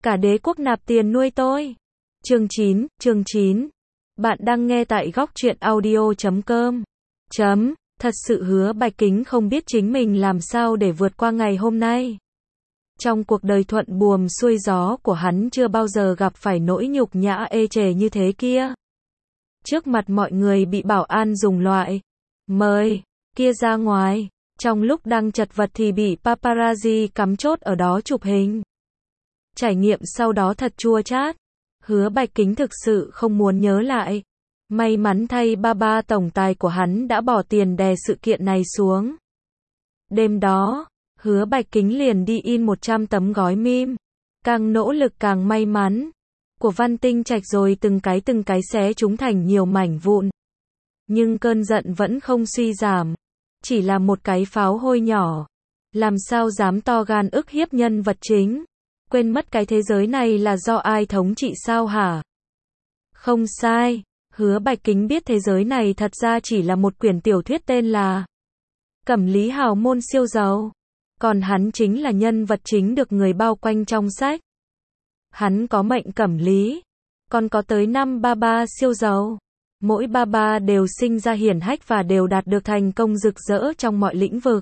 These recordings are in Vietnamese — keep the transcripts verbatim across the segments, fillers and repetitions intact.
Cả đế quốc nạp tiền nuôi tôi. Chương chín, chương chín. Bạn đang nghe tại góc truyện audio chấm com. Chấm, thật sự Hứa Bạch Kính không biết chính mình làm sao để vượt qua ngày hôm nay. Trong cuộc đời thuận buồm xuôi gió của hắn chưa bao giờ gặp phải nỗi nhục nhã ê chề như thế kia. Trước mặt mọi người bị bảo an dùng loại mời kia ra ngoài, trong lúc đang chật vật thì bị paparazzi cắm chốt ở đó chụp hình. Trải nghiệm sau đó thật chua chát. Hứa Bạch Kính thực sự không muốn nhớ lại. May mắn thay ba ba tổng tài của hắn đã bỏ tiền đè sự kiện này xuống. Đêm đó, Hứa Bạch Kính liền đi in một trăm tấm gói meme. Càng nỗ lực càng may mắn. Của Văn Tinh Trạch rồi từng cái từng cái xé chúng thành nhiều mảnh vụn. Nhưng cơn giận vẫn không suy giảm. Chỉ là một cái pháo hôi nhỏ. Làm sao dám to gan ức hiếp nhân vật chính. Quên mất cái thế giới này là do ai thống trị sao hả? Không sai, Hứa Bạch Kính biết thế giới này thật ra chỉ là một quyển tiểu thuyết tên là Cẩm Lý Hào Môn Siêu Giàu. Còn hắn chính là nhân vật chính được người bao quanh trong sách. Hắn có mệnh cẩm lý, còn có tới năm ba ba siêu giàu. Mỗi ba ba đều sinh ra hiển hách và đều đạt được thành công rực rỡ trong mọi lĩnh vực.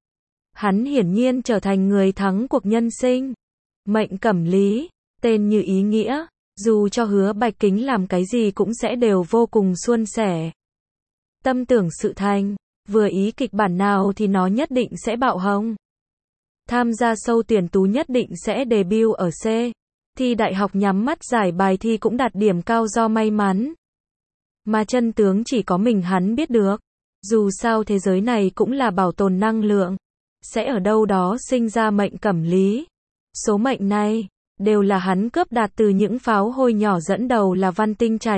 Hắn hiển nhiên trở thành người thắng cuộc nhân sinh. Mệnh cẩm lý, tên như ý nghĩa, dù cho Hứa Bạch Kính làm cái gì cũng sẽ đều vô cùng suôn sẻ. Tâm tưởng sự thành, vừa ý kịch bản nào thì nó nhất định sẽ bạo hồng. Tham gia sâu tuyển tú nhất định sẽ debut ở C. Thi đại học nhắm mắt giải bài thi cũng đạt điểm cao do may mắn. Mà chân tướng chỉ có mình hắn biết được. Dù sao thế giới này cũng là bảo tồn năng lượng. Sẽ ở đâu đó sinh ra mệnh cẩm lý. Số mệnh này, đều là hắn cướp đạt từ những pháo hôi nhỏ dẫn đầu là Văn Tinh Trạch.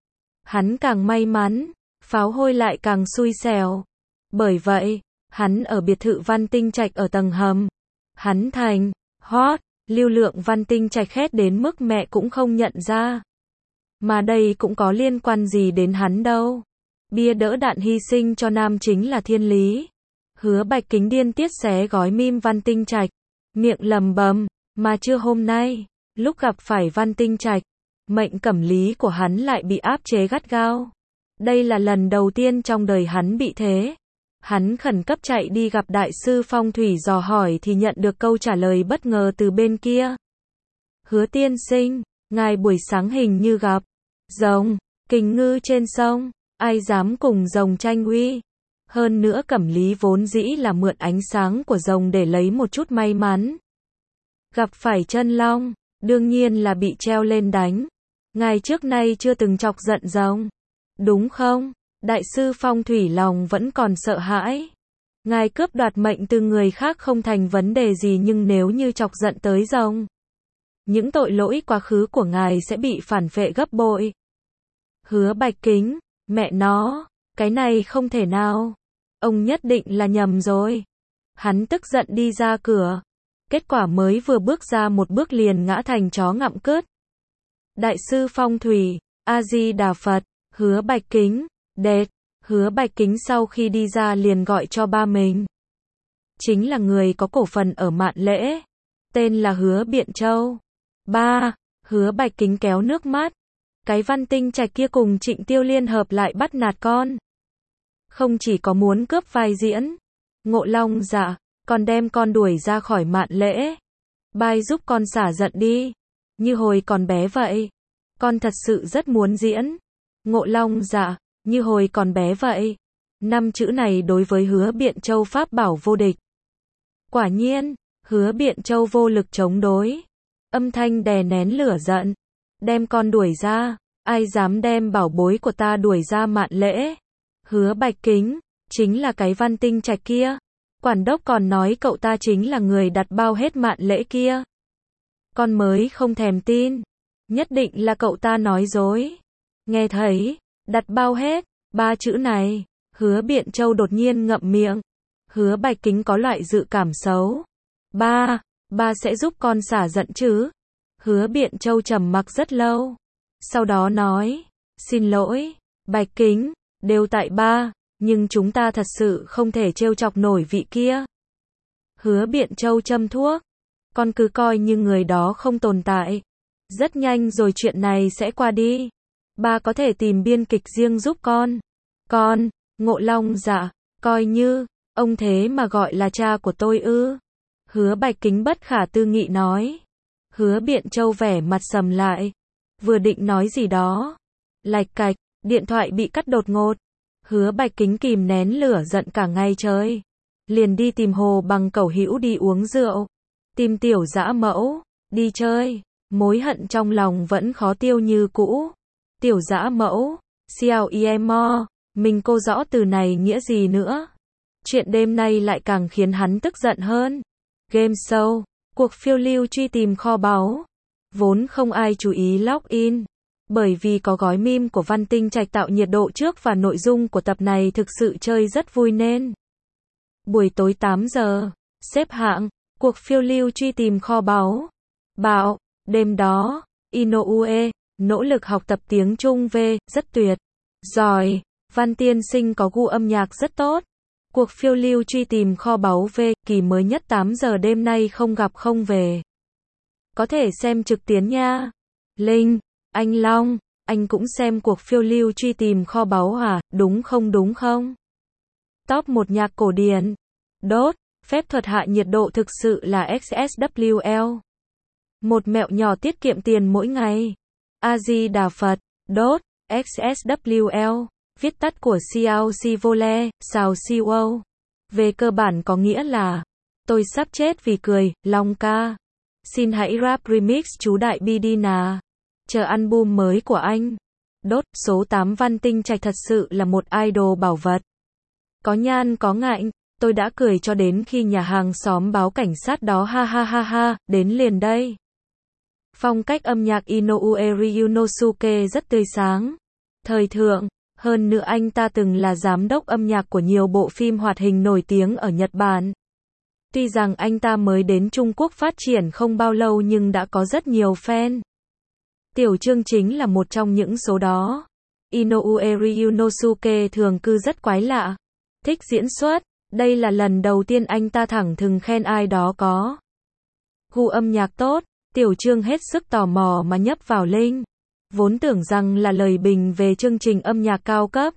Hắn càng may mắn, pháo hôi lại càng xui xẻo. Bởi vậy, hắn ở biệt thự Văn Tinh Trạch ở tầng hầm. Hắn thành hot, lưu lượng Văn Tinh Trạch khét đến mức mẹ cũng không nhận ra. Mà đây cũng có liên quan gì đến hắn đâu. Bia đỡ đạn hy sinh cho nam chính là thiên lý. Hứa Bạch Kính điên tiết xé gói meme Văn Tinh Trạch. Miệng lầm bầm, mà chưa hôm nay, lúc gặp phải Văn Tinh Trạch, mệnh cẩm lý của hắn lại bị áp chế gắt gao. Đây là lần đầu tiên trong đời hắn bị thế. Hắn khẩn cấp chạy đi gặp đại sư phong thủy dò hỏi thì nhận được câu trả lời bất ngờ từ bên kia. Hứa tiên sinh, ngài buổi sáng hình như gặp rồng, kình ngư trên sông, ai dám cùng rồng tranh uy. Hơn nữa cẩm lý vốn dĩ là mượn ánh sáng của rồng để lấy một chút may mắn. Gặp phải chân long, đương nhiên là bị treo lên đánh. Ngài trước nay chưa từng chọc giận rồng, đúng không? Đại sư phong thủy lòng vẫn còn sợ hãi. Ngài cướp đoạt mệnh từ người khác không thành vấn đề gì, nhưng nếu như chọc giận tới rồng, những tội lỗi quá khứ của ngài sẽ bị phản vệ gấp bội. Hứa Bạch Kính, mẹ nó, cái này không thể nào. Ông nhất định là nhầm rồi. Hắn tức giận đi ra cửa. Kết quả mới vừa bước ra một bước liền ngã thành chó ngậm cứt. Đại sư phong thủy, A-di-đà Phật, Hứa Bạch Kính, đệt. Hứa Bạch Kính sau khi đi ra liền gọi cho ba mình. Chính là người có cổ phần ở Mạn Lễ. Tên là Hứa Biện Châu. Ba, Hứa Bạch Kính kéo nước mắt. Cái Văn Tinh Trạch kia cùng Trịnh Tiêu liên hợp lại bắt nạt con. Không chỉ có muốn cướp vai diễn, Ngộ Long Dạ, còn đem con đuổi ra khỏi Mạn Lễ. Bai giúp con xả giận đi. Như hồi còn bé vậy. Con thật sự rất muốn diễn. Ngộ Long Dạ, như hồi còn bé vậy. Năm chữ này đối với Hứa Biện Châu pháp bảo vô địch. Quả nhiên, Hứa Biện Châu vô lực chống đối. Âm thanh đè nén lửa giận. Đem con đuổi ra. Ai dám đem bảo bối của ta đuổi ra Mạn Lễ? Hứa Bạch Kính, chính là cái Văn Tinh Trạch kia. Quản đốc còn nói cậu ta chính là người đặt bao hết Mạn Lễ kia. Con mới không thèm tin. Nhất định là cậu ta nói dối. Nghe thấy, đặt bao hết, ba chữ này, Hứa Biện Châu đột nhiên ngậm miệng. Hứa Bạch Kính có loại dự cảm xấu. Ba, ba sẽ giúp con xả giận chứ? Hứa Biện Châu trầm mặc rất lâu. Sau đó nói, xin lỗi, Bạch Kính, đều tại ba, nhưng chúng ta thật sự không thể trêu chọc nổi vị kia. Hứa Biện Châu châm thuốc. Con cứ coi như người đó không tồn tại. Rất nhanh rồi chuyện này sẽ qua đi. Ba có thể tìm biên kịch riêng giúp con. Con, Ngộ Long dạ, coi như, ông thế mà gọi là cha của tôi ư? Hứa Bạch Kính bất khả tư nghị nói. Hứa Biện Châu vẻ mặt sầm lại. Vừa định nói gì đó. Lạch cạch, điện thoại bị cắt đột ngột. Hứa Bạch Kính kìm nén lửa giận cả ngày trời. Liền đi tìm Hồ Bằng Cẩu Hữu đi uống rượu. Tìm Tiểu Dã Mẫu, đi chơi. Mối hận trong lòng vẫn khó tiêu như cũ. Tiểu Dã Mẫu, xiao iemo, mình cô rõ từ này nghĩa gì nữa. Chuyện đêm nay lại càng khiến hắn tức giận hơn. Game show, cuộc phiêu lưu truy tìm kho báu. Vốn không ai chú ý login. Bởi vì có gói meme của Văn Tinh Trạch tạo nhiệt độ trước và nội dung của tập này thực sự chơi rất vui nên. Buổi tối tám giờ, xếp hạng, cuộc phiêu lưu truy tìm kho báu. Bảo, đêm đó, Inoue, nỗ lực học tập tiếng Trung V, rất tuyệt. Giỏi, Văn tiên sinh có gu âm nhạc rất tốt. Cuộc phiêu lưu truy tìm kho báu V, kỳ mới nhất tám giờ đêm nay không gặp không về. Có thể xem trực tuyến nha. Linh, anh Long, anh cũng xem cuộc phiêu lưu truy tìm kho báu hả, đúng không đúng không? Top một nhạc cổ điển. Đốt, phép thuật hạ nhiệt độ thực sự là ích ét vê lờ. Một mẹo nhỏ tiết kiệm tiền mỗi ngày. A Di Đà Phật. Đốt, ích ét vê lờ, viết tắt của Xiao Si Vole, Sao Si Wow. Về cơ bản có nghĩa là, tôi sắp chết vì cười, Long ca. Xin hãy rap remix chú Đại Bi đi nà. Chờ album mới của anh. Đốt, số tám Văn Tinh Trạch thật sự là một idol bảo vật. Có nhan có ngạnh, tôi đã cười cho đến khi nhà hàng xóm báo cảnh sát đó ha ha ha ha, đến liền đây. Phong cách âm nhạc Inoue Ryunosuke rất tươi sáng. Thời thượng, hơn nữa anh ta từng là giám đốc âm nhạc của nhiều bộ phim hoạt hình nổi tiếng ở Nhật Bản. Tuy rằng anh ta mới đến Trung Quốc phát triển không bao lâu nhưng đã có rất nhiều fan. Tiểu Trương chính là một trong những số đó. Inoue Ryunosuke thường cư rất quái lạ. Thích diễn xuất. Đây là lần đầu tiên anh ta thẳng thừng khen ai đó có gu âm nhạc tốt. Tiểu Trương hết sức tò mò mà nhấp vào link. Vốn tưởng rằng là lời bình về chương trình âm nhạc cao cấp.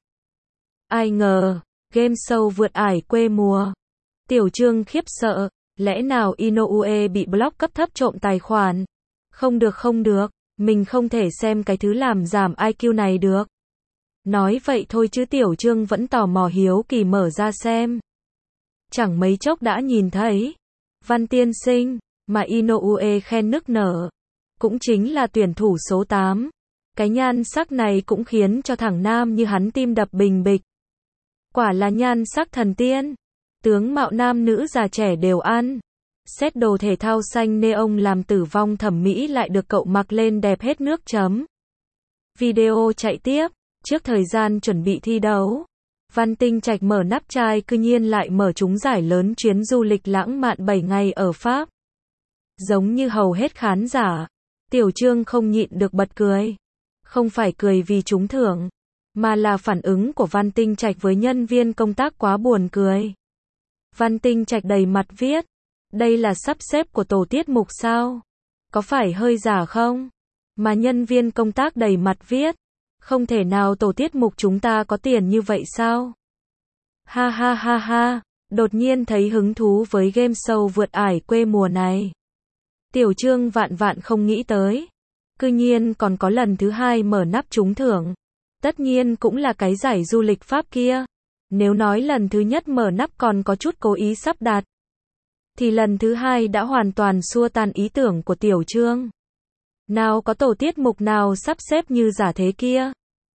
Ai ngờ, game show vượt ải quê mùa. Tiểu Trương khiếp sợ, lẽ nào Inoue bị block cấp thấp trộm tài khoản? Không được không được, mình không thể xem cái thứ làm giảm i kiu này được. Nói vậy thôi chứ Tiểu Trương vẫn tò mò hiếu kỳ mở ra xem. Chẳng mấy chốc đã nhìn thấy. Văn tiên sinh, mà Inoue khen nức nở. Cũng chính là tuyển thủ số tám. Cái nhan sắc này cũng khiến cho thằng nam như hắn tim đập bình bịch. Quả là nhan sắc thần tiên. Tướng mạo nam nữ già trẻ đều ăn. Xét đồ thể thao xanh neon làm tử vong thẩm mỹ lại được cậu mặc lên đẹp hết nước chấm. Video chạy tiếp. Trước thời gian chuẩn bị thi đấu, Văn Tinh Trạch mở nắp chai cư nhiên lại mở trúng giải lớn chuyến du lịch lãng mạn bảy ngày ở Pháp. Giống như hầu hết khán giả, Tiểu Trương không nhịn được bật cười. Không phải cười vì trúng thưởng, mà là phản ứng của Văn Tinh Trạch với nhân viên công tác quá buồn cười. Văn Tinh Trạch đầy mặt viết, đây là sắp xếp của tổ tiết mục sao? Có phải hơi giả không? Mà nhân viên công tác đầy mặt viết, không thể nào tổ tiết mục chúng ta có tiền như vậy sao? Ha ha ha ha, đột nhiên thấy hứng thú với game show vượt ải quê mùa này. Tiểu Trương vạn vạn không nghĩ tới. Cư nhiên còn có lần thứ hai mở nắp trúng thưởng. Tất nhiên cũng là cái giải du lịch Pháp kia. Nếu nói lần thứ nhất mở nắp còn có chút cố ý sắp đặt, thì lần thứ hai đã hoàn toàn xua tan ý tưởng của Tiểu Trương. Nào có tổ tiết mục nào sắp xếp như giả thế kia.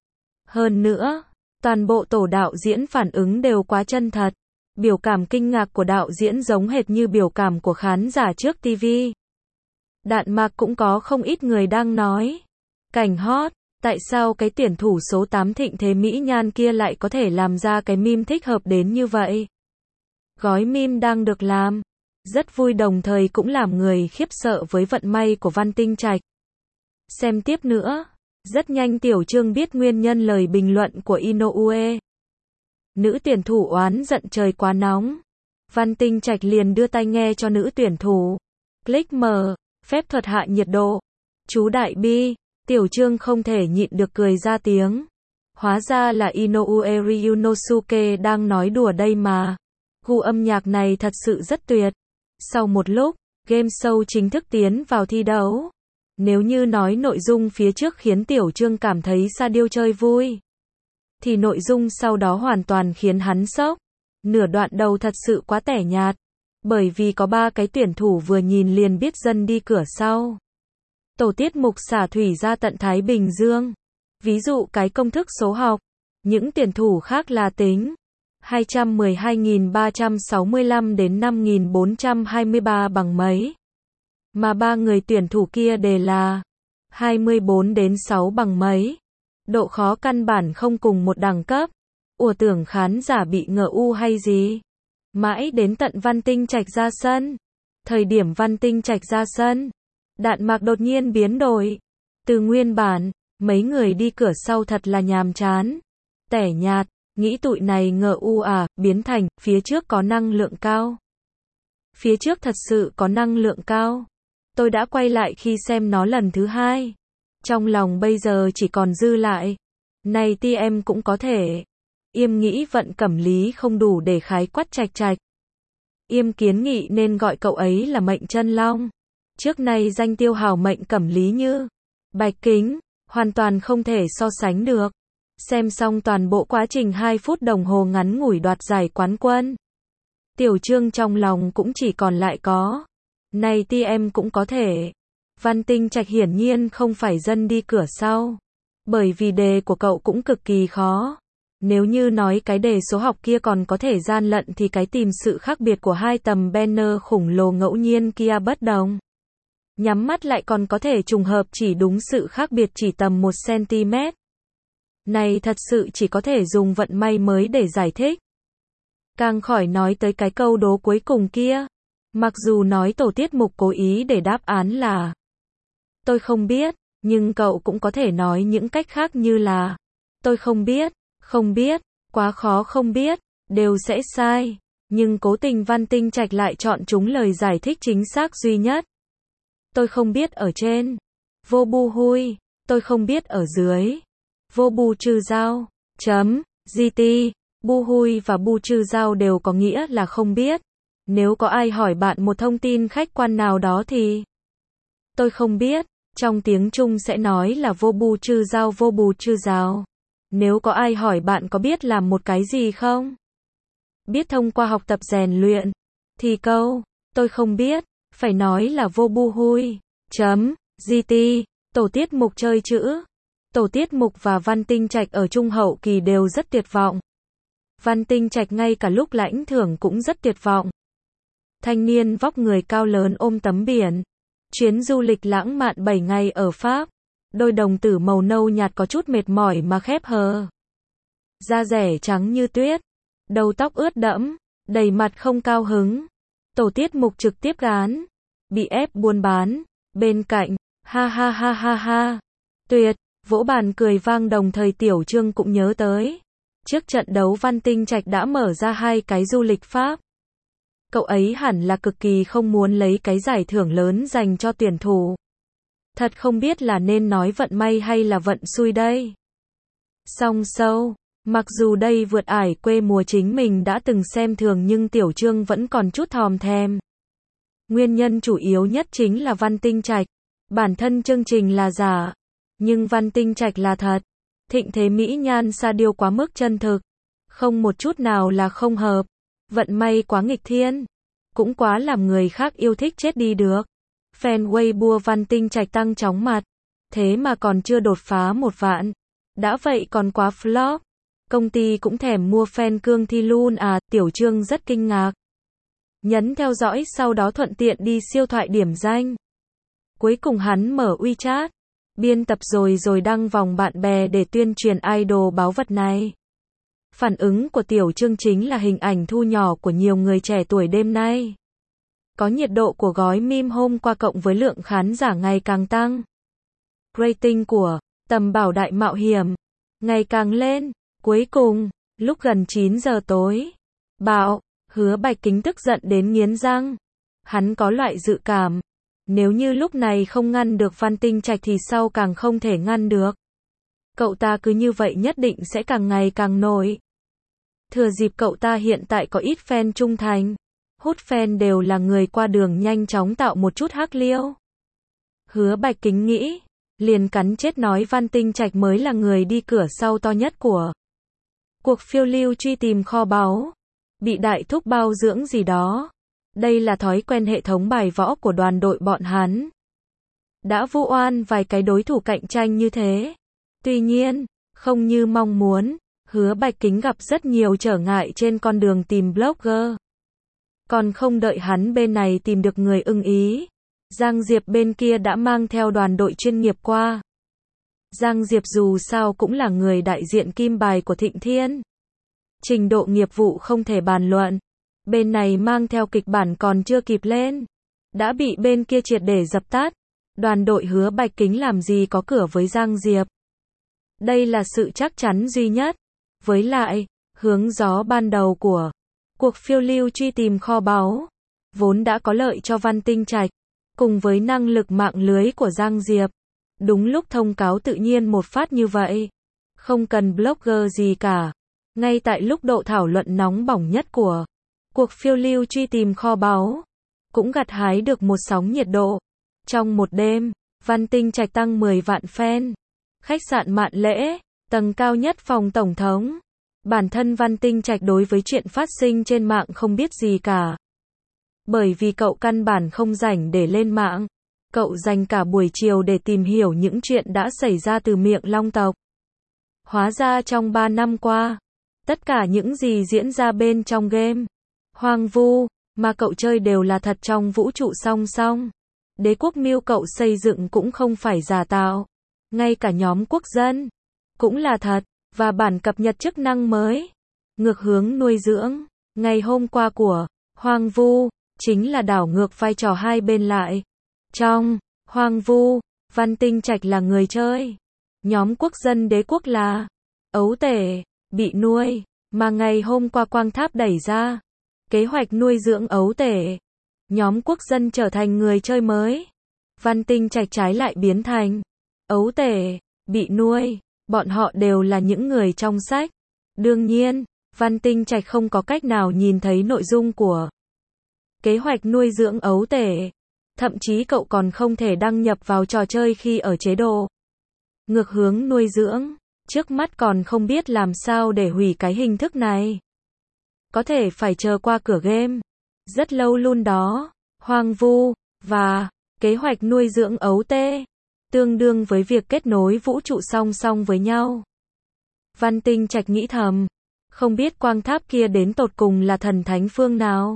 Hơn nữa, toàn bộ tổ đạo diễn phản ứng đều quá chân thật. Biểu cảm kinh ngạc của đạo diễn giống hệt như biểu cảm của khán giả trước ti vi. Đạn mạc cũng có không ít người đang nói. Cảnh hot, tại sao cái tuyển thủ số tám thịnh thế mỹ nhan kia lại có thể làm ra cái meme thích hợp đến như vậy? Gói meme đang được làm. Rất vui đồng thời cũng làm người khiếp sợ với vận may của Văn Tinh Trạch. Xem tiếp nữa. Rất nhanh Tiểu Trương biết nguyên nhân lời bình luận của Inoue. Nữ tuyển thủ oán giận trời quá nóng. Văn Tinh Trạch liền đưa tai nghe cho nữ tuyển thủ. Click mở. Phép thuật hạ nhiệt độ. Chú Đại Bi. Tiểu Trương không thể nhịn được cười ra tiếng. Hóa ra là Inoue Ryunosuke đang nói đùa đây mà. Gu âm nhạc này thật sự rất tuyệt. Sau một lúc, game show chính thức tiến vào thi đấu. Nếu như nói nội dung phía trước khiến Tiểu Trương cảm thấy sa điêu chơi vui, thì nội dung sau đó hoàn toàn khiến hắn sốc. Nửa đoạn đầu thật sự quá tẻ nhạt. Bởi vì có ba cái tuyển thủ vừa nhìn liền biết dân đi cửa sau. Tổ tiết mục xả thủy ra tận Thái Bình Dương. Ví dụ cái công thức số học. Những tuyển thủ khác là tính hai trăm mười hai nghìn ba trăm sáu mươi lăm đến năm nghìn bốn trăm hai mươi ba bằng mấy. Mà ba người tuyển thủ kia đề là hai mươi bốn đến sáu bằng mấy. Độ khó căn bản không cùng một đẳng cấp. Ủa tưởng khán giả bị ngờ u hay gì. Mãi đến tận Văn Tinh Trạch ra sân. Thời điểm Văn Tinh Trạch ra sân, đạn mạc đột nhiên biến đổi. Từ nguyên bản, mấy người đi cửa sau thật là nhàm chán, tẻ nhạt, nghĩ tụi này ngờ u à, biến thành, phía trước có năng lượng cao. Phía trước thật sự có năng lượng cao. Tôi đã quay lại khi xem nó lần thứ hai. Trong lòng bây giờ chỉ còn dư lại. Này ti em cũng có thể. Yêm nghĩ Vận Cẩm Lý không đủ để khái quát Trạch Trạch. Yêm kiến nghị nên gọi cậu ấy là Mệnh Chân Long. Trước nay danh tiêu hào Mệnh Cẩm Lý như Bạch Kính, hoàn toàn không thể so sánh được. Xem xong toàn bộ quá trình hai phút đồng hồ ngắn ngủi đoạt giải quán quân. Tiểu Trương trong lòng cũng chỉ còn lại có. Này ti em cũng có thể. Văn Tinh Trạch hiển nhiên không phải dân đi cửa sau. Bởi vì đề của cậu cũng cực kỳ khó. Nếu như nói cái đề số học kia còn có thể gian lận thì cái tìm sự khác biệt của hai tầm banner khủng lồ ngẫu nhiên kia bất đồng. Nhắm mắt lại còn có thể trùng hợp chỉ đúng sự khác biệt chỉ tầm một xăng-ti-mét. Này thật sự chỉ có thể dùng vận may mới để giải thích. Càng khỏi nói tới cái câu đố cuối cùng kia. Mặc dù nói tổ tiết mục cố ý để đáp án là tôi không biết, nhưng cậu cũng có thể nói những cách khác như là tôi không biết, không biết, quá khó không biết, đều sẽ sai. Nhưng cố tình Văn Tinh Trạch lại chọn chúng lời giải thích chính xác duy nhất. Tôi không biết ở trên. Vô bu hui. Tôi không biết ở dưới. Vô bu trừ giao. Chấm. gt. Bu hui và bu trừ giao đều có nghĩa là không biết. Nếu có ai hỏi bạn một thông tin khách quan nào đó thì tôi không biết. Trong tiếng Trung sẽ nói là vô bu trừ giao vô bù trừ giao. Nếu có ai hỏi bạn có biết làm một cái gì không? Biết thông qua học tập rèn luyện. Thì câu, tôi không biết, phải nói là vô bu hui. Chấm. gt. Tổ tiết mục chơi chữ. Tổ tiết mục và Văn Tinh Trạch ở trung hậu kỳ đều rất tuyệt vọng. Văn Tinh Trạch ngay cả lúc lãnh thưởng cũng rất tuyệt vọng. Thanh niên vóc người cao lớn ôm tấm biển. Chuyến du lịch lãng mạn bảy ngày ở Pháp. Đôi đồng tử màu nâu nhạt có chút mệt mỏi mà khép hờ. Da rẻ trắng như tuyết. Đầu tóc ướt đẫm. Đầy mặt không cao hứng. Tổ tiết mục trực tiếp gán. Bị ép buôn bán. Bên cạnh. Ha ha ha ha ha. Tuyệt. Vỗ bàn cười vang đồng thời Tiểu Trương cũng nhớ tới. Trước trận đấu Văn Tinh Trạch đã mở ra hai cái du lịch Pháp. Cậu ấy hẳn là cực kỳ không muốn lấy cái giải thưởng lớn dành cho tuyển thủ. Thật không biết là nên nói vận may hay là vận xui đây. Song sâu. Mặc dù đây vượt ải quê mùa chính mình đã từng xem thường nhưng Tiểu Trương vẫn còn chút thòm thèm. Nguyên nhân chủ yếu nhất chính là Văn Tinh Trạch. Bản thân chương trình là giả. Nhưng Văn Tinh Trạch là thật. Thịnh thế mỹ nhan sa điêu quá mức chân thực. Không một chút nào là không hợp. Vận may quá nghịch thiên. Cũng quá làm người khác yêu thích chết đi được. Fan Weibo Văn Tinh Trạch tăng chóng mặt. Thế mà còn chưa đột phá một vạn. Đã vậy còn quá flop. Công ty cũng thèm mua fan cương thi luôn à, Tiểu Trương rất kinh ngạc. Nhấn theo dõi sau đó thuận tiện đi siêu thoại điểm danh. Cuối cùng hắn mở WeChat. Biên tập rồi rồi đăng vòng bạn bè để tuyên truyền idol báu vật này. Phản ứng của Tiểu Trương chính là hình ảnh thu nhỏ của nhiều người trẻ tuổi đêm nay. Có nhiệt độ của gói meme hôm qua cộng với lượng khán giả ngày càng tăng. Rating của Tầm Bảo Đại Mạo Hiểm ngày càng lên. Cuối cùng, lúc gần chín giờ tối, Bảo, Hứa Bạch Kính tức giận đến nghiến răng. Hắn có loại dự cảm, Nếu như lúc này không ngăn được Văn Tinh Trạch thì sau càng không thể ngăn được. Cậu ta cứ như vậy nhất định sẽ càng ngày càng nổi. Thừa dịp cậu ta hiện tại có ít fan trung thành, hút fan đều là người qua đường, nhanh chóng tạo một chút hắc liêu. Hứa Bạch Kính nghĩ, liền cắn chết nói Văn Tinh Trạch mới là người đi cửa sau to nhất của cuộc phiêu lưu truy tìm kho báu. Bị đại thúc bao dưỡng gì đó. Đây là thói quen hệ thống bài võ của đoàn đội bọn hắn. Đã vu oan vài cái đối thủ cạnh tranh như thế. Tuy nhiên, không như mong muốn, Hứa Bạch Kính gặp rất nhiều trở ngại trên con đường tìm blogger. Còn không đợi hắn bên này tìm được người ưng ý, Giang Diệp bên kia đã mang theo đoàn đội chuyên nghiệp qua. Giang Diệp dù sao cũng là người đại diện kim bài của Thịnh Thiên. Trình độ nghiệp vụ không thể bàn luận. Bên này mang theo kịch bản còn chưa kịp lên, đã bị bên kia triệt để dập tắt. Đoàn đội Hứa Bạch Kính làm gì có cửa với Giang Diệp. Đây là sự chắc chắn duy nhất. Với lại, hướng gió ban đầu của cuộc phiêu lưu truy tìm kho báu, vốn đã có lợi cho Văn Tinh Trạch, cùng với năng lực mạng lưới của Giang Diệp. Đúng lúc thông cáo tự nhiên một phát như vậy. Không cần blogger gì cả. Ngay tại lúc độ thảo luận nóng bỏng nhất của cuộc phiêu lưu truy tìm kho báu, cũng gặt hái được một sóng nhiệt độ. Trong một đêm, Văn Tinh Trạch tăng mười vạn fan. Khách sạn Mạn Lễ, tầng cao nhất phòng tổng thống. Bản thân Văn Tinh Trạch đối với chuyện phát sinh trên mạng không biết gì cả. Bởi vì cậu căn bản không rảnh để lên mạng. Cậu dành cả buổi chiều để tìm hiểu những chuyện đã xảy ra từ miệng Long tộc. Hóa ra trong ba năm qua, tất cả những gì diễn ra bên trong game hoang vu mà cậu chơi đều là thật trong vũ trụ song song. Đế quốc mưu cậu xây dựng cũng không phải giả tạo. Ngay cả nhóm quốc dân cũng là thật, và bản cập nhật chức năng mới, ngược hướng nuôi dưỡng, ngày hôm qua của hoang vu, chính là đảo ngược vai trò hai bên lại. Trong hoang vu, Văn Tinh Trạch là người chơi. Nhóm quốc dân đế quốc là ấu tể, bị nuôi, mà ngày hôm qua Quang Tháp đẩy ra kế hoạch nuôi dưỡng ấu tể. Nhóm quốc dân trở thành người chơi mới. Văn Tinh Trạch trái lại biến thành ấu tể, bị nuôi. Bọn họ đều là những người trong sách. Đương nhiên, Văn Tinh Trạch không có cách nào nhìn thấy nội dung của kế hoạch nuôi dưỡng ấu tể. Thậm chí cậu còn không thể đăng nhập vào trò chơi khi ở chế độ ngược hướng nuôi dưỡng. Trước mắt còn không biết làm sao để hủy cái hình thức này. Có thể phải chờ qua cửa game. Rất lâu luôn đó. Hoang vu, và kế hoạch nuôi dưỡng ấu tê, tương đương với việc kết nối vũ trụ song song với nhau. Văn Tinh Trạch nghĩ thầm. Không biết Quang Tháp kia đến tột cùng là thần thánh phương nào.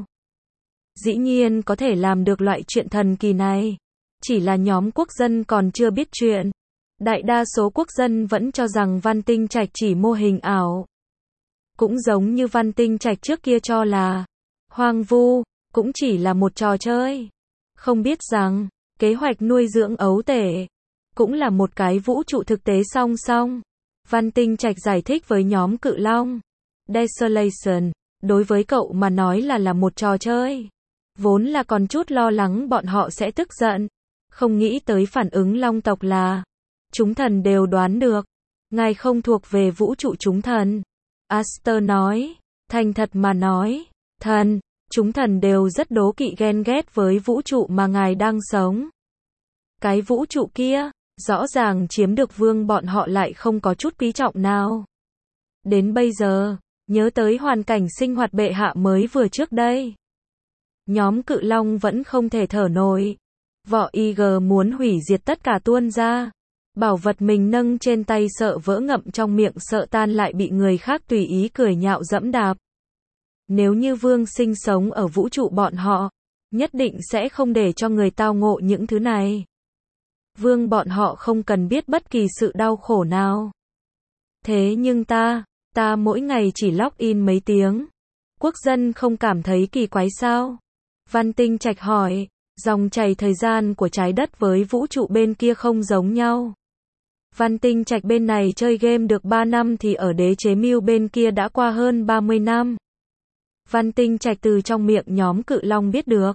Dĩ nhiên có thể làm được loại chuyện thần kỳ này. Chỉ là nhóm quốc dân còn chưa biết chuyện. Đại đa số quốc dân vẫn cho rằng Văn Tinh Trạch chỉ mô hình ảo. Cũng giống như Văn Tinh Trạch trước kia cho là hoang vu, cũng chỉ là một trò chơi. Không biết rằng, kế hoạch nuôi dưỡng ấu tể cũng là một cái vũ trụ thực tế song song. Văn Tinh Trạch giải thích với nhóm Cự Long. Desolation, đối với cậu mà nói là là một trò chơi. Vốn là còn chút lo lắng bọn họ sẽ tức giận. Không nghĩ tới phản ứng Long tộc là chúng thần đều đoán được. Ngài không thuộc về vũ trụ chúng thần. Aster nói. Thành thật mà nói. Thần, chúng thần đều rất đố kỵ ghen ghét với vũ trụ mà ngài đang sống. Cái vũ trụ kia, rõ ràng chiếm được vương bọn họ lại không có chút quý trọng nào. Đến bây giờ, nhớ tới hoàn cảnh sinh hoạt bệ hạ mới vừa trước đây. Nhóm Cự Long vẫn không thể thở nổi. Vỏ i giê muốn hủy diệt tất cả tuôn ra. Bảo vật mình nâng trên tay sợ vỡ ngậm trong miệng, sợ tan lại bị người khác tùy ý cười nhạo dẫm đạp. Nếu như vương sinh sống ở vũ trụ bọn họ, nhất định sẽ không để cho người tao ngộ những thứ này. Vương bọn họ không cần biết bất kỳ sự đau khổ nào. Thế nhưng ta, ta mỗi ngày chỉ login mấy tiếng. Quốc dân không cảm thấy kỳ quái sao? Văn Tinh Trạch hỏi. Dòng chảy thời gian của trái đất với vũ trụ bên kia không giống nhau. Văn Tinh Trạch bên này chơi game được ba năm thì ở đế chế mưu bên kia đã qua hơn ba mươi năm. Văn Tinh Trạch từ trong miệng nhóm Cự Long biết được.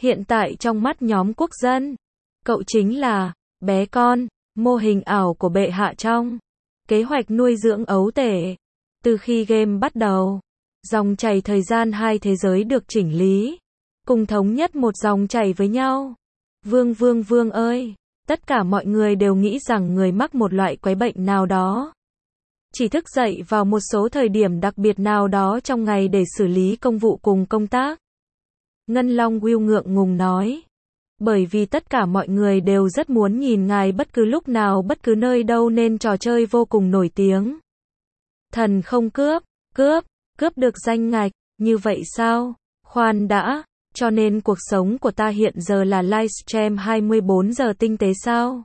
Hiện tại trong mắt nhóm quốc dân, cậu chính là bé con, mô hình ảo của bệ hạ trong kế hoạch nuôi dưỡng ấu tể. Từ khi game bắt đầu, dòng chảy thời gian hai thế giới được chỉnh lý, cùng thống nhất một dòng chảy với nhau. Vương vương vương ơi, tất cả mọi người đều nghĩ rằng người mắc một loại quái bệnh nào đó, chỉ thức dậy vào một số thời điểm đặc biệt nào đó trong ngày để xử lý công vụ cùng công tác. Ngân Long Will ngượng ngùng nói. Bởi vì tất cả mọi người đều rất muốn nhìn ngài bất cứ lúc nào bất cứ nơi đâu nên trò chơi vô cùng nổi tiếng. Thần không cướp, cướp, cướp được danh ngạch, như vậy sao? Khoan đã, cho nên cuộc sống của ta hiện giờ là livestream hai mươi bốn giờ tinh tế sao?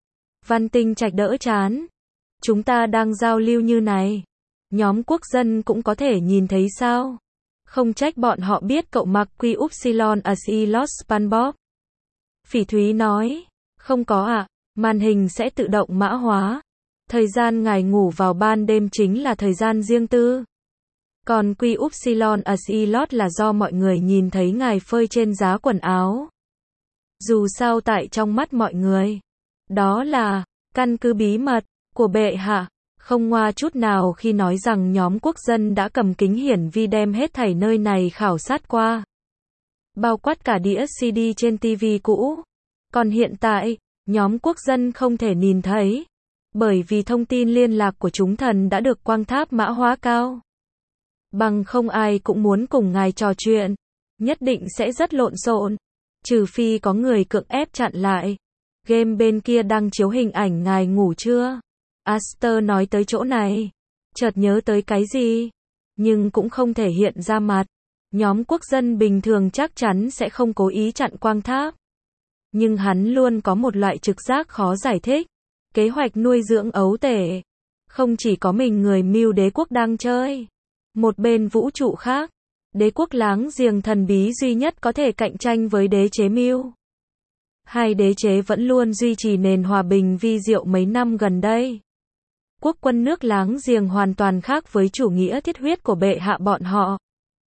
Văn Tinh Trạch đỡ chán. Chúng ta đang giao lưu như này, nhóm quốc dân cũng có thể nhìn thấy sao? Không trách bọn họ biết cậu mặc quy upsilon as e lost SpongeBob. Phỉ Thúy nói, không có ạ, à, màn hình sẽ tự động mã hóa. Thời gian ngài ngủ vào ban đêm chính là thời gian riêng tư. Còn quy upsilon as e lost là do mọi người nhìn thấy ngài phơi trên giá quần áo. Dù sao tại trong mắt mọi người, đó là căn cứ bí mật của bệ hạ. Không ngoa chút nào khi nói rằng nhóm quốc dân đã cầm kính hiển vi đem hết thảy nơi này khảo sát qua. Bao quát cả đĩa xê đê trên ti vi cũ. Còn hiện tại, nhóm quốc dân không thể nhìn thấy. Bởi vì thông tin liên lạc của chúng thần đã được quang tháp mã hóa cao. Bằng không ai cũng muốn cùng ngài trò chuyện. Nhất định sẽ rất lộn xộn. Trừ phi có người cưỡng ép chặn lại. Game bên kia đang chiếu hình ảnh ngài ngủ chưa? Aster nói tới chỗ này, chợt nhớ tới cái gì, nhưng cũng không thể hiện ra mặt. Nhóm quốc dân bình thường chắc chắn sẽ không cố ý chặn quang tháp. Nhưng hắn luôn có một loại trực giác khó giải thích. Kế hoạch nuôi dưỡng ấu tể. Không chỉ có mình người mưu đế quốc đang chơi. Một bên vũ trụ khác, đế quốc láng giềng thần bí duy nhất có thể cạnh tranh với đế chế mưu. Hai đế chế vẫn luôn duy trì nền hòa bình vi diệu mấy năm gần đây. Quốc quân nước láng giềng hoàn toàn khác với chủ nghĩa thiết huyết của bệ hạ bọn họ.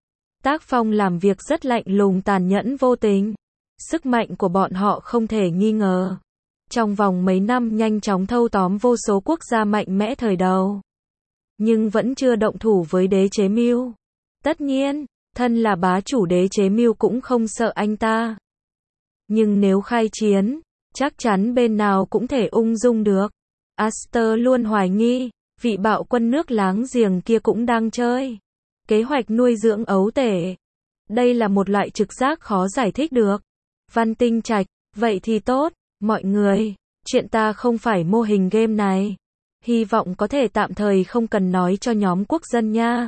Tác phong làm việc rất lạnh lùng tàn nhẫn vô tình. Sức mạnh của bọn họ không thể nghi ngờ. Trong vòng mấy năm nhanh chóng thâu tóm vô số quốc gia mạnh mẽ thời đầu. Nhưng vẫn chưa động thủ với đế chế mưu. Tất nhiên, thân là bá chủ đế chế mưu cũng không sợ anh ta. Nhưng nếu khai chiến, chắc chắn bên nào cũng thể ung dung được. Aster luôn hoài nghi, vị bạo quân nước láng giềng kia cũng đang chơi kế hoạch nuôi dưỡng ấu tể. Đây là một loại trực giác khó giải thích được. Văn Tinh Trạch, vậy thì tốt, mọi người, chuyện ta không phải mô hình game này. Hy vọng có thể tạm thời không cần nói cho nhóm quốc dân nha.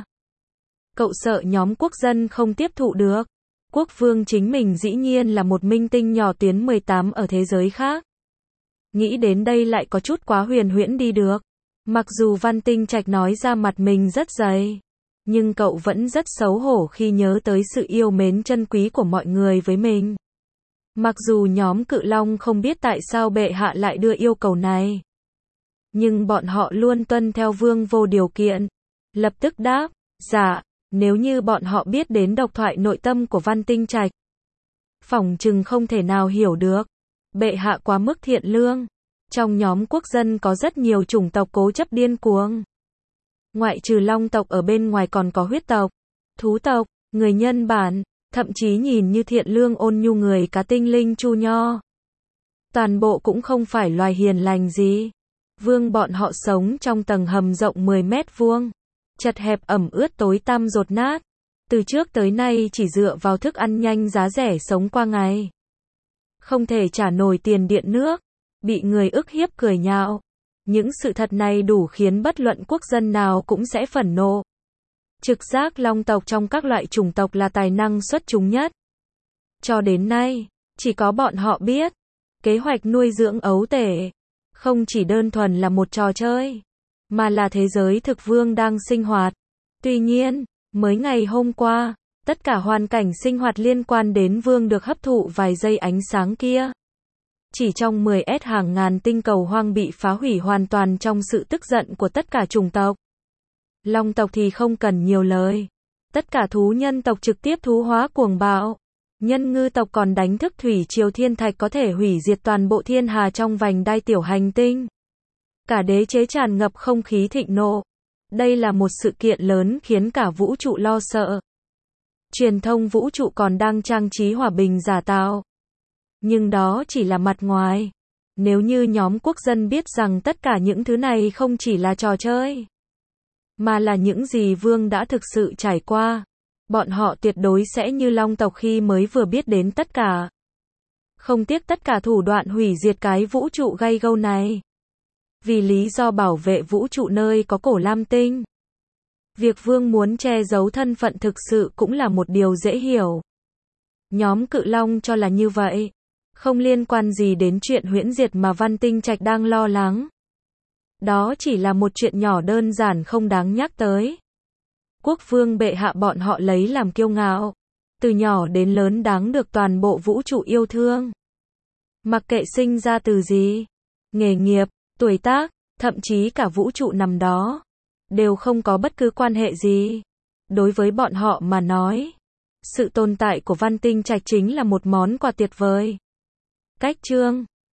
Cậu sợ nhóm quốc dân không tiếp thụ được. Quốc vương chính mình dĩ nhiên là một minh tinh nhỏ tuyến mười tám ở thế giới khác. Nghĩ đến đây lại có chút quá huyền huyễn đi được. Mặc dù Văn Tinh Trạch nói ra mặt mình rất dày, nhưng cậu vẫn rất xấu hổ khi nhớ tới sự yêu mến chân quý của mọi người với mình. Mặc dù nhóm Cự Long không biết tại sao bệ hạ lại đưa yêu cầu này, nhưng bọn họ luôn tuân theo vương vô điều kiện. Lập tức đáp, dạ, nếu như bọn họ biết đến độc thoại nội tâm của Văn Tinh Trạch, phỏng chừng không thể nào hiểu được. Bệ hạ quá mức thiện lương. Trong nhóm quốc dân có rất nhiều chủng tộc cố chấp điên cuồng. Ngoại trừ long tộc ở bên ngoài còn có huyết tộc, thú tộc, người nhân bản, thậm chí nhìn như thiện lương ôn nhu người cá tinh linh chu nho. Toàn bộ cũng không phải loài hiền lành gì. Vương bọn họ sống trong tầng hầm rộng mười mét vuông, chật hẹp ẩm ướt tối tăm dột nát. Từ trước tới nay chỉ dựa vào thức ăn nhanh giá rẻ sống qua ngày. Không thể trả nổi tiền điện nước, bị người ức hiếp cười nhạo. Những sự thật này đủ khiến bất luận quốc dân nào cũng sẽ phẫn nộ. Trực giác long tộc trong các loại chủng tộc là tài năng xuất chúng nhất. Cho đến nay, chỉ có bọn họ biết, kế hoạch nuôi dưỡng ấu tể không chỉ đơn thuần là một trò chơi, mà là thế giới thực vương đang sinh hoạt. Tuy nhiên, mới ngày hôm qua, tất cả hoàn cảnh sinh hoạt liên quan đến vương được hấp thụ vài giây ánh sáng kia. Chỉ trong mười S hàng ngàn tinh cầu hoang bị phá hủy hoàn toàn trong sự tức giận của tất cả chủng tộc. Long tộc thì không cần nhiều lời. Tất cả thú nhân tộc trực tiếp thú hóa cuồng bạo. Nhân ngư tộc còn đánh thức thủy triều thiên thạch có thể hủy diệt toàn bộ thiên hà trong vành đai tiểu hành tinh. Cả đế chế tràn ngập không khí thịnh nộ. Đây là một sự kiện lớn khiến cả vũ trụ lo sợ. Truyền thông vũ trụ còn đang trang trí hòa bình giả tạo. Nhưng đó chỉ là mặt ngoài. Nếu như nhóm quốc dân biết rằng tất cả những thứ này không chỉ là trò chơi, mà là những gì Vương đã thực sự trải qua, bọn họ tuyệt đối sẽ như Long tộc khi mới vừa biết đến tất cả. Không tiếc tất cả thủ đoạn hủy diệt cái vũ trụ gay gâu này. Vì lý do bảo vệ vũ trụ nơi có cổ lam tinh. Việc Vương muốn che giấu thân phận thực sự cũng là một điều dễ hiểu. Nhóm Cự Long cho là như vậy. Không liên quan gì đến chuyện huyễn diệt mà Văn Tinh Trạch đang lo lắng. Đó chỉ là một chuyện nhỏ đơn giản không đáng nhắc tới. Quốc vương bệ hạ bọn họ lấy làm kiêu ngạo. Từ nhỏ đến lớn đáng được toàn bộ vũ trụ yêu thương. Mặc kệ sinh ra từ gì, nghề nghiệp, tuổi tác, thậm chí cả vũ trụ nằm đó, đều không có bất cứ quan hệ gì. Đối với bọn họ mà nói, sự tồn tại của Văn Tinh Trạch chính là một món quà tuyệt vời. Cách chương